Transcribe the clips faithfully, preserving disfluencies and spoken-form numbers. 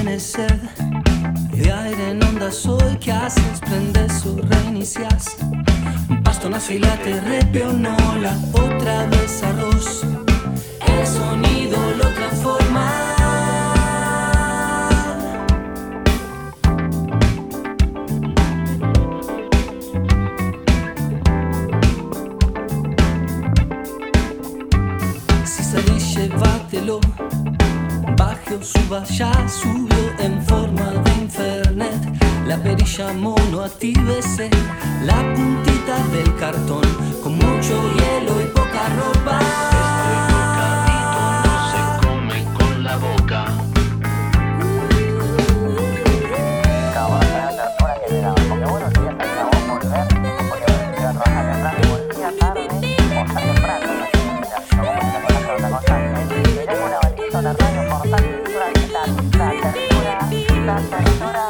tienes sed de aire en onda soy, ¿qué haces? Prendes o reinicias. Pasto una fila te repionola, otra vez arroz. El sonido lo transforma. Si salís, llévatelo. Baje o suba, ya subió en forma de internet. La perilla mono, actívese. La puntita del cartón con mucho hielo y poca ropa. Este bocadito no se come con la boca. Acababa de la ternura que le daba. Porque bueno, si ya se acabó volver, podía venir a trabajar temprano y volvía tarde o tan temprano. Como que se con la otra cosa. Tenemos una balita, la radio portátil, la ternura, la ternura.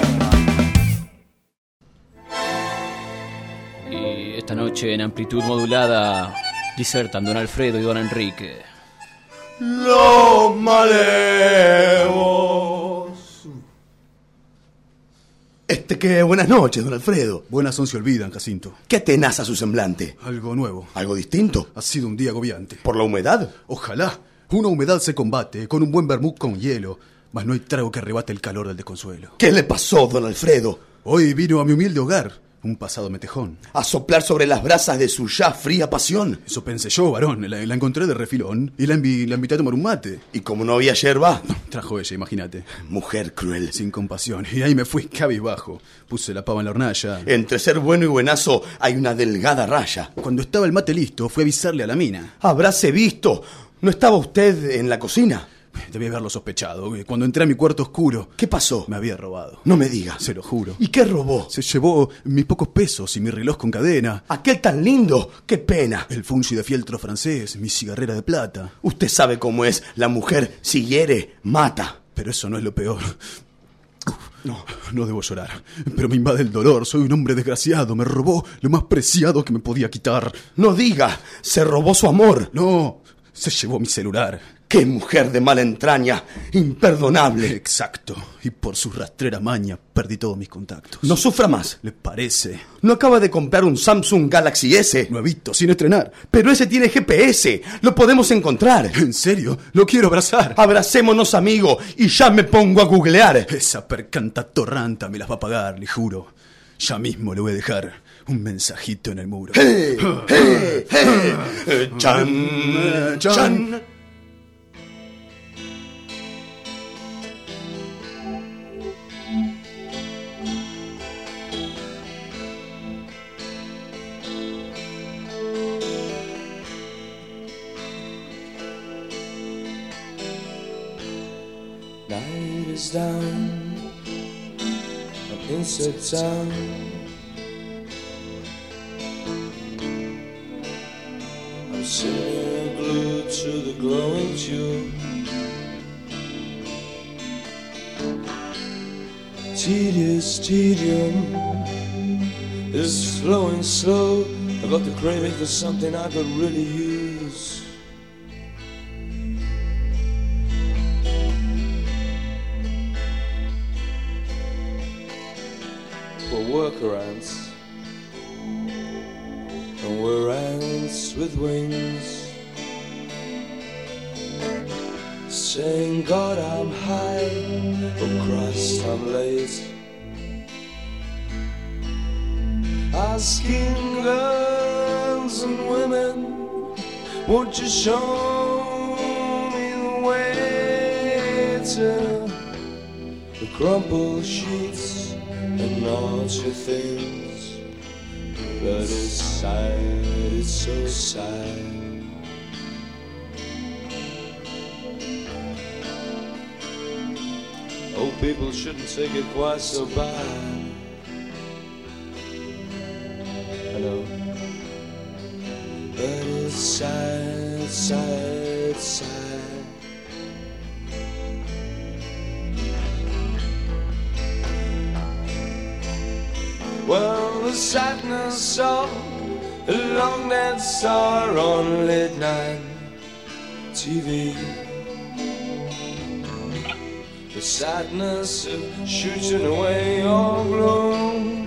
Y esta noche en amplitud modulada disertan don Alfredo y don Enrique. Los malevos. Este que buenas noches, don Alfredo. Buenas son se olvidan, Jacinto. ¿Qué tenaza su semblante? Algo nuevo. ¿Algo distinto? Ha sido un día agobiante. ¿Por la humedad? Ojalá. Una humedad se combate con un buen vermut con hielo, mas no hay trago que arrebate el calor del desconsuelo. ¿Qué le pasó, don Alfredo? Hoy vino a mi humilde hogar un pasado metejón. ¿A soplar sobre las brasas de su ya fría pasión? Eso pensé yo, varón. La, la encontré de refilón y la, envi, la invité a tomar un mate. ¿Y como no había yerba? No, trajo ella, imagínate. Mujer cruel. Sin compasión. Y ahí me fui cabizbajo. Puse la pava en la hornalla. Entre ser bueno y buenazo hay una delgada raya. Cuando estaba el mate listo, fui a avisarle a la mina. Habráse visto. ¿No estaba usted en la cocina? Debí haberlo sospechado. Cuando entré a mi cuarto oscuro... ¿Qué pasó? Me había robado. No me diga. Se lo juro. ¿Y qué robó? Se llevó mis pocos pesos y mi reloj con cadena. Aquel tan lindo. ¡Qué pena! El fungi de fieltro francés, mi cigarrera de plata. Usted sabe cómo es. La mujer, si hiere, mata. Pero eso no es lo peor. No, no debo llorar. Pero me invade el dolor. Soy un hombre desgraciado. Me robó lo más preciado que me podía quitar. No diga. Se robó su amor. No. Se llevó mi celular. ¡Qué mujer de mala entraña! ¡Imperdonable! Exacto. Y por su rastrera maña perdí todos mis contactos. No sufra más. ¿Le parece? ¿No acaba de comprar un Samsung Galaxy S? Nuevito, sin estrenar. Pero ese tiene G P S. Lo podemos encontrar. ¿En serio? Lo quiero abrazar. Abracémonos, amigo, y ya me pongo a googlear. Esa percanta torranta me las va a pagar, le juro. Ya mismo le voy a dejar un mensajito en el muro. ¡Hey! ¡Hey! ¡Hey! ¡Chan! ¡Chan! Night is down, I'm inside town. I'm sitting glued to the glowing tube. Tedious tedium is flowing slow. I got the craving for something I could really use. For workarounds, and we're ants with wings, saying God I'm high, oh Christ I'm late, asking girls and women, won't you show me the way to the crumpled sheets and naughty things, but it's sad, it's so sad. Oh, people shouldn't take it quite so bad. I know, but it's sad, sad, sad. Well, the sadness of a long dead star on late night T V. the sadness of shooting away your gloom.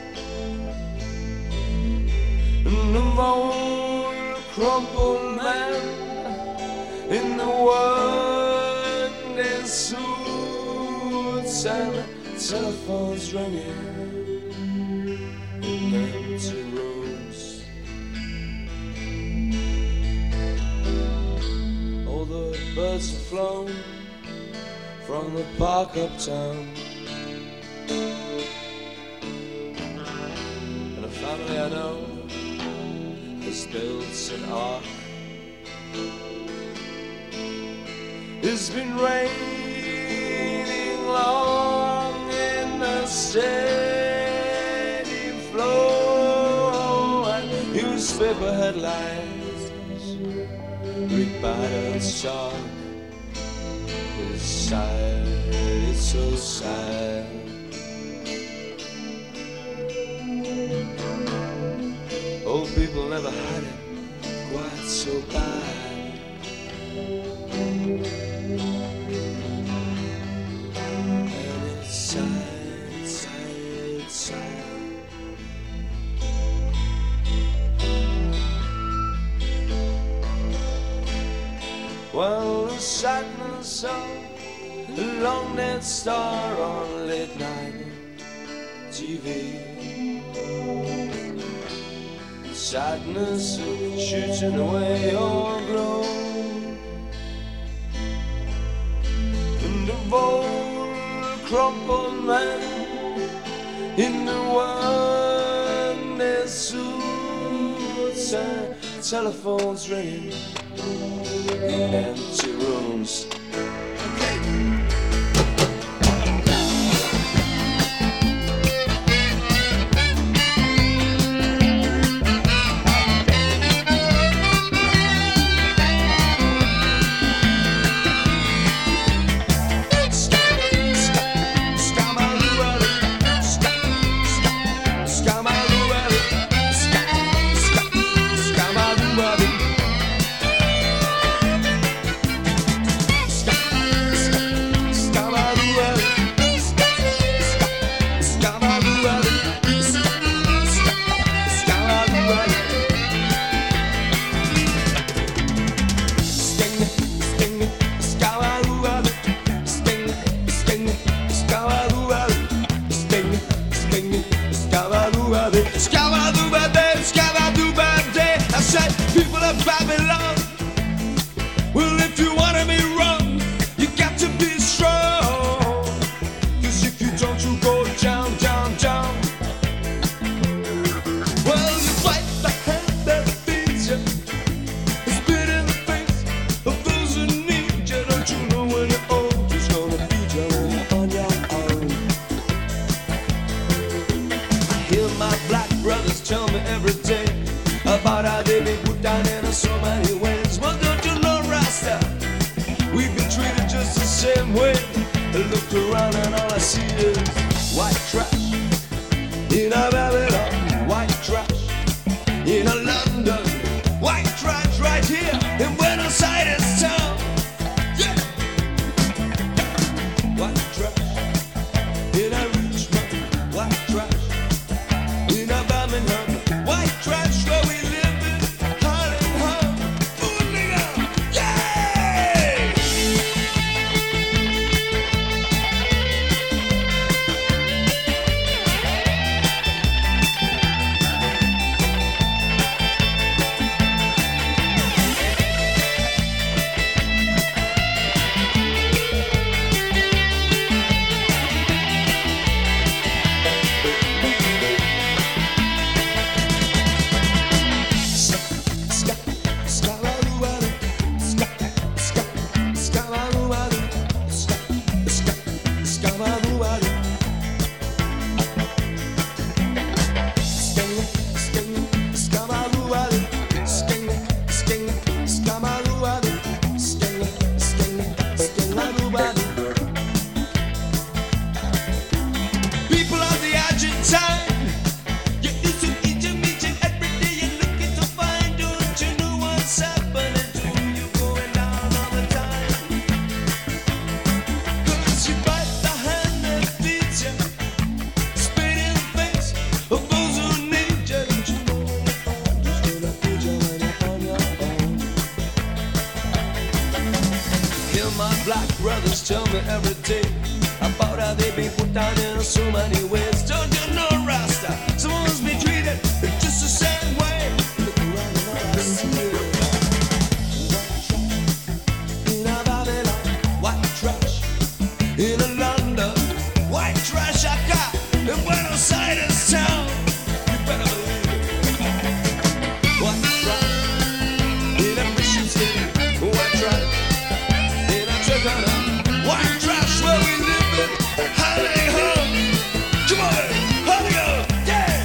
And the old crumpled man in the working suits and telephones ringing in empty rooms. All the birds have flown from the park uptown, and a family I know has built an ark. It's been raining long in the steady flow, and newspaper headlines read battered stock. It's sad, it's so sad. Old people never had it quite so bad. And it's sad, sad, sad. Well, the sadness of a long dead star on late night T V. Sadness of shooting away your glow. And the old crumpled man in the working suits and telephones ringing in empty rooms. friends tell me every day about how they've been put down in so many ways. Don't you know, Rasta? Someone's been treated just the same way. Look around and all I see in a Babylon, white trash. In a London, white trash I got. In Buenos Aires town, you better believe it. White trash. In a Mission City, white trash. In a Chicana, white trash where we live in. Howdy ho! Come on, howdy go! Yeah!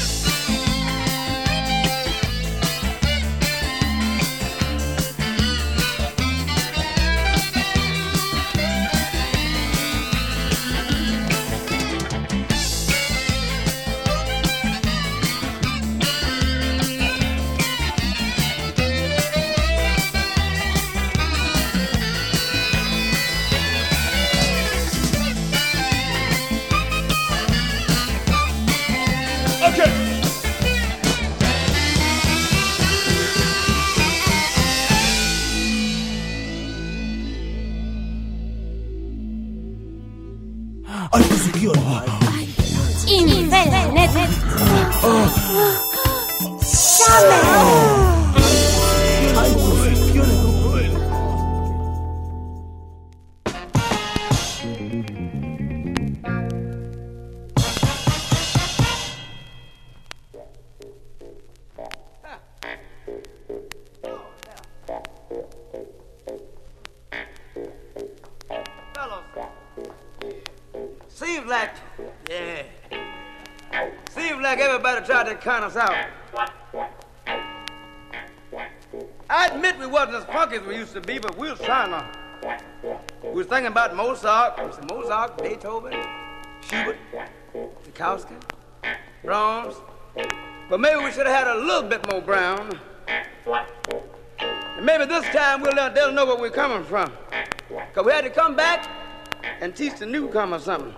Infernet. Seems like, yeah, seems like everybody tried to count us out. I admit we wasn't as funky as we used to be, but we was trying to. We was thinking about Mozart, Mozart, Beethoven, Schubert, Tchaikovsky, Brahms, but maybe we should have had a little bit more Brown. And maybe this time we'll let they'll know where we're coming from. Because we had to come back and teach the newcomers something.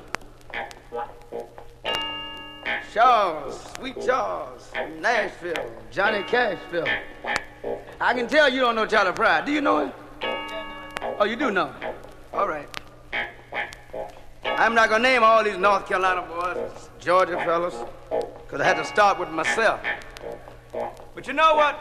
Charles, Sweet Charles, from Nashville, Johnny Cashville. I can tell you don't know Charlie Pride. Do you know him? Oh, you do know him? All right. I'm not going to name all these North Carolina boys, Georgia fellas, because I had to start with myself. But you know what?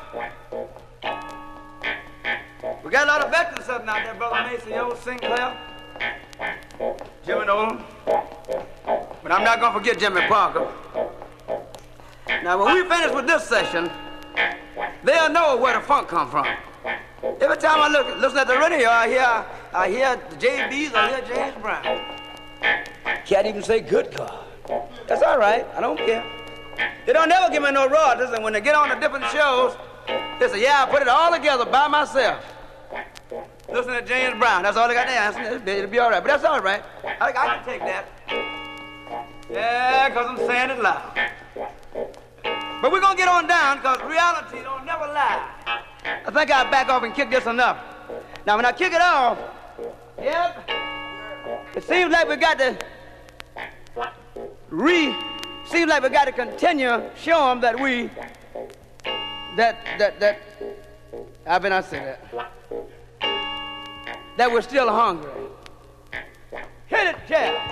We got a lot of veterans sitting out there, Brother Mason, old Sinclair, Jimmy Nolan. But I'm not going to forget Jimmy Parker. Now, when we finish with this session, they'll know where the funk come from. Every time I look, listen at the radio, I hear, I hear the J B's, I hear James Brown. Can't even say good God. That's all right. I don't care. They don't never give me no royalties, and when they get on the different shows, they say, yeah, I put it all together by myself. Listen to James Brown. That's all they got to answer. It'll be all right. But that's all right. I, I can take that. Yeah, because I'm saying it loud. But we're going to get on down because reality don't never lie. I think I'll back off and kick this enough. Now, when I kick it off, yep, it seems like we got to re, seems like we got to continue show them that we, that, that, that, how can I say that? That we're still hungry. Hit it, Jeff.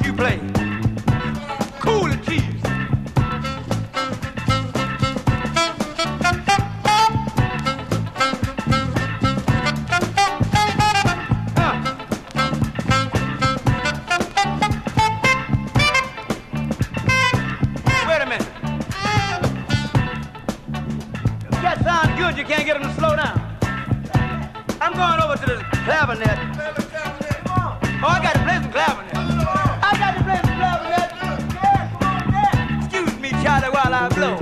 you play. Cool the cheese. You can't get them to slow down. I'm going over to the clavinet. Oh, I got to play some clavinet. I got to play some clavinet. Excuse me, Charlie, while I blow.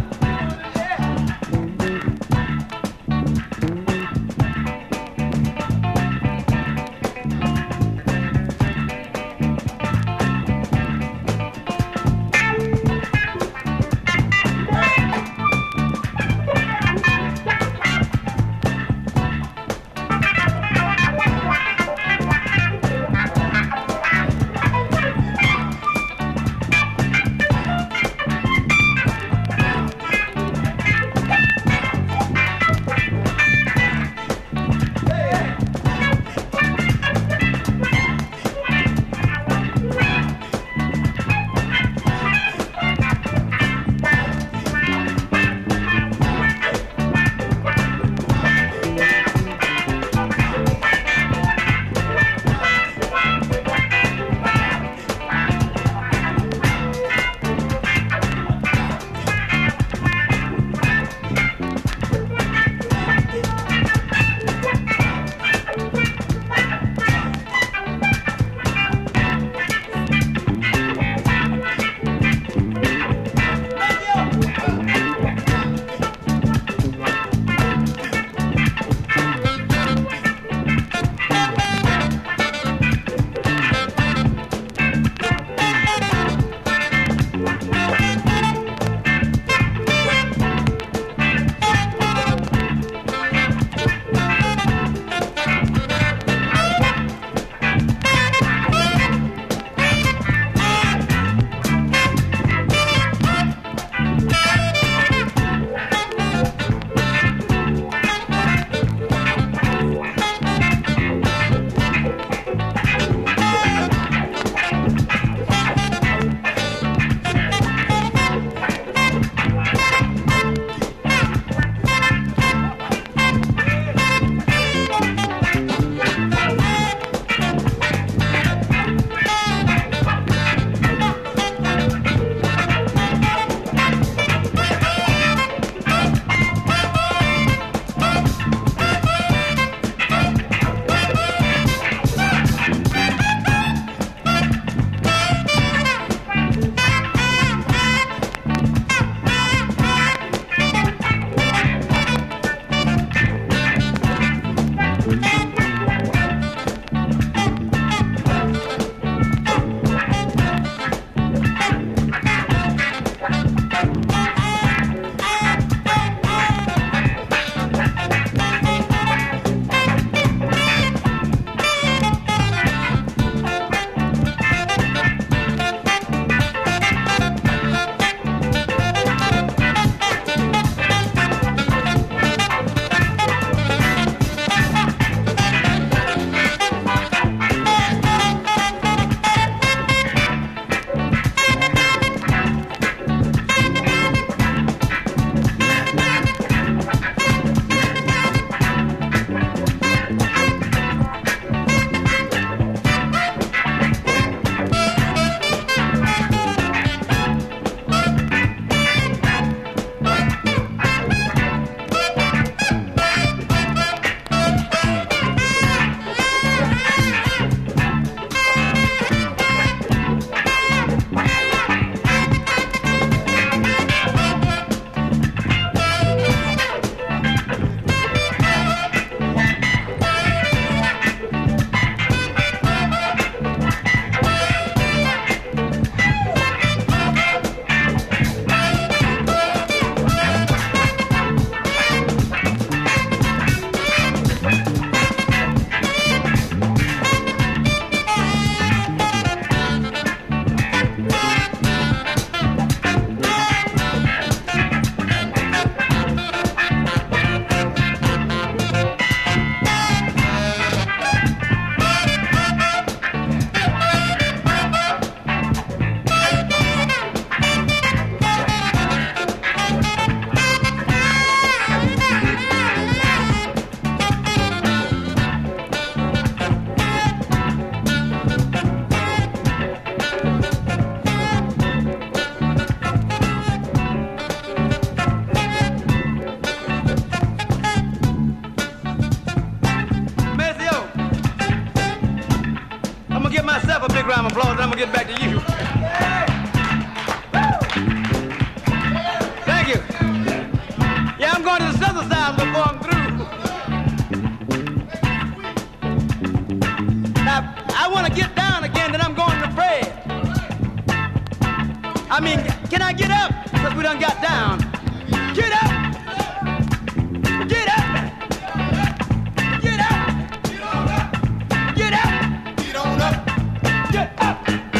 yourself a big round of applause, and I'm gonna get back to you. Thank you. Yeah, I'm going to the southern side before I'm through. Now, I want to get down again, then I'm going to pray. I mean, can I get up? Because we done got down. Get up! Get up! Get up! Get on up! Get up! Get on up! Get up!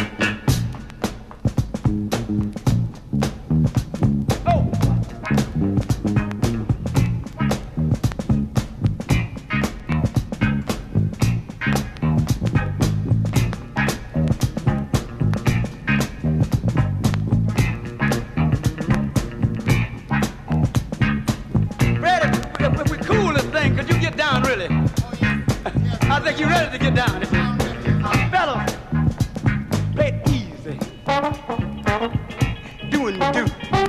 Oh! I think you're ready to get down. Fellas, play it easy. Doing the do.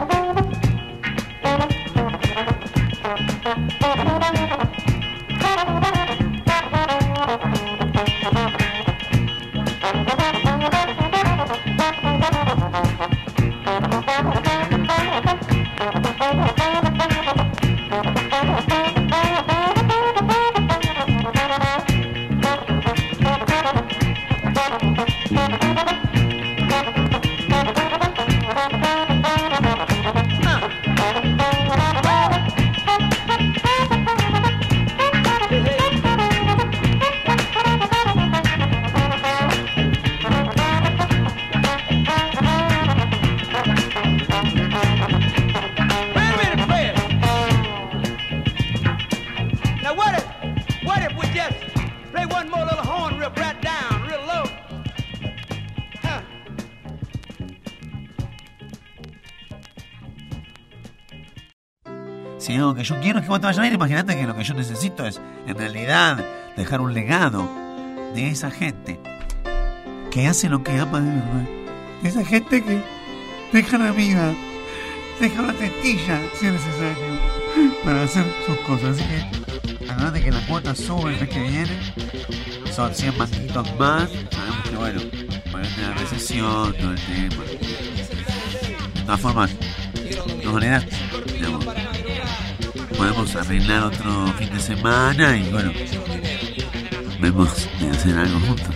Si lo que yo quiero es que vos te vayas a ir, imagínate que lo que yo necesito es, en realidad, dejar un legado de esa gente que hace lo que ama de verdad. De esa gente que deja la vida, deja una tetilla, si es necesario, para hacer sus cosas. Así que, acordate que la cuota sube el mes que viene, son cien manguitos más. Sabemos que, bueno, va a venir la recesión, todo el tema. De todas formas, de todas maneras, digamos, podemos arreglar otro fin de semana y bueno, vemos de hacer algo juntos.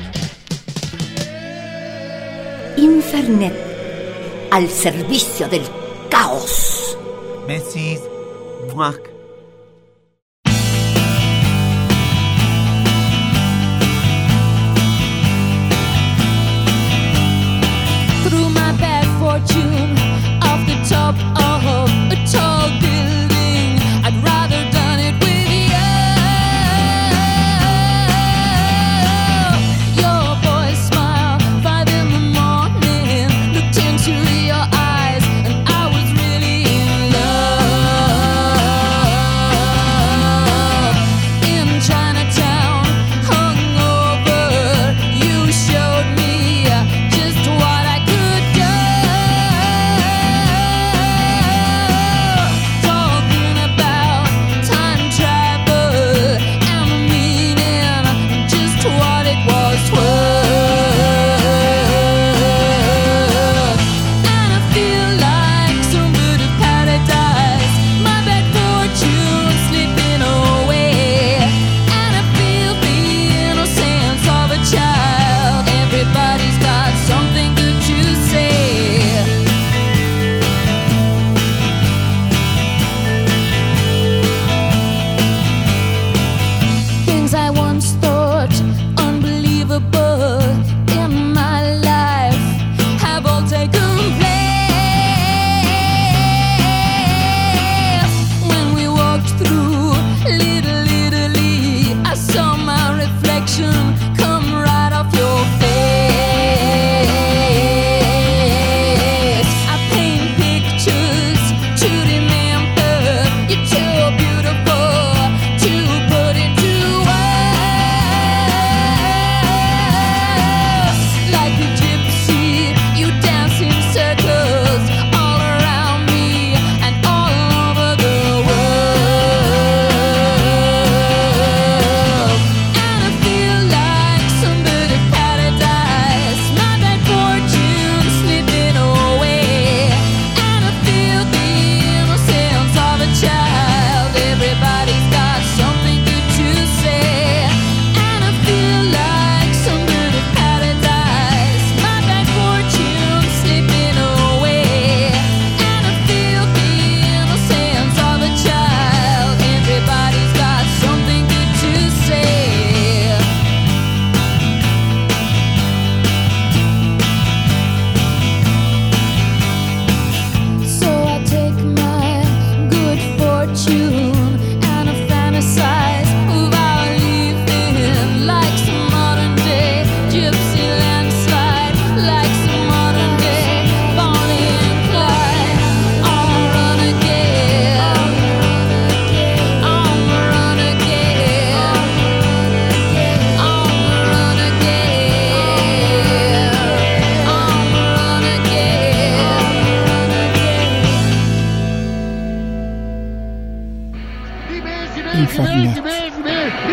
Infernet, al servicio del caos. Besis. Muac. Through my bad fortune, off the top of a tall building, I'd rather done it with you. Your boy smile, five in the morning, looked into your eyes, and I was really in love. In Chinatown, hungover, you showed me just what I could do. Talking about time travel and the meaning, just what it was worth. And I feel like some bird of paradise, my bad fortune slipping away. And I feel the innocence of a child. Everybody's got something good to say. Things I once thought unbelievable in my life have all taken place. When we walked through Little Italy, I saw my reflection come right off your face. I paint pictures to remember. You're too beautiful to put into words. Like a gypsy, you dance in circles all around me and all over the world. And I feel like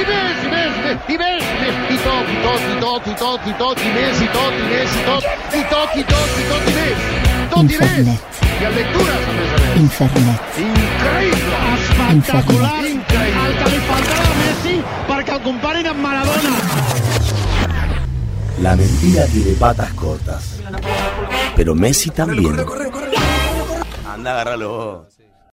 i Messi, Messi, i Messi, i Totti, Totti, Totti, Totti, Totti, Messi, Totti, Messi, Totti, i Totti, Totti, Totti, Messi, Totti, Messi. Che lettura s'ha messa Messi. Infernet. Increïble. Espectacular. Increïble. El que li faltava a Messi perquè el comparin amb Maradona. La mentira tiene patas cortas. Pero Messi también. Anda, agárralo.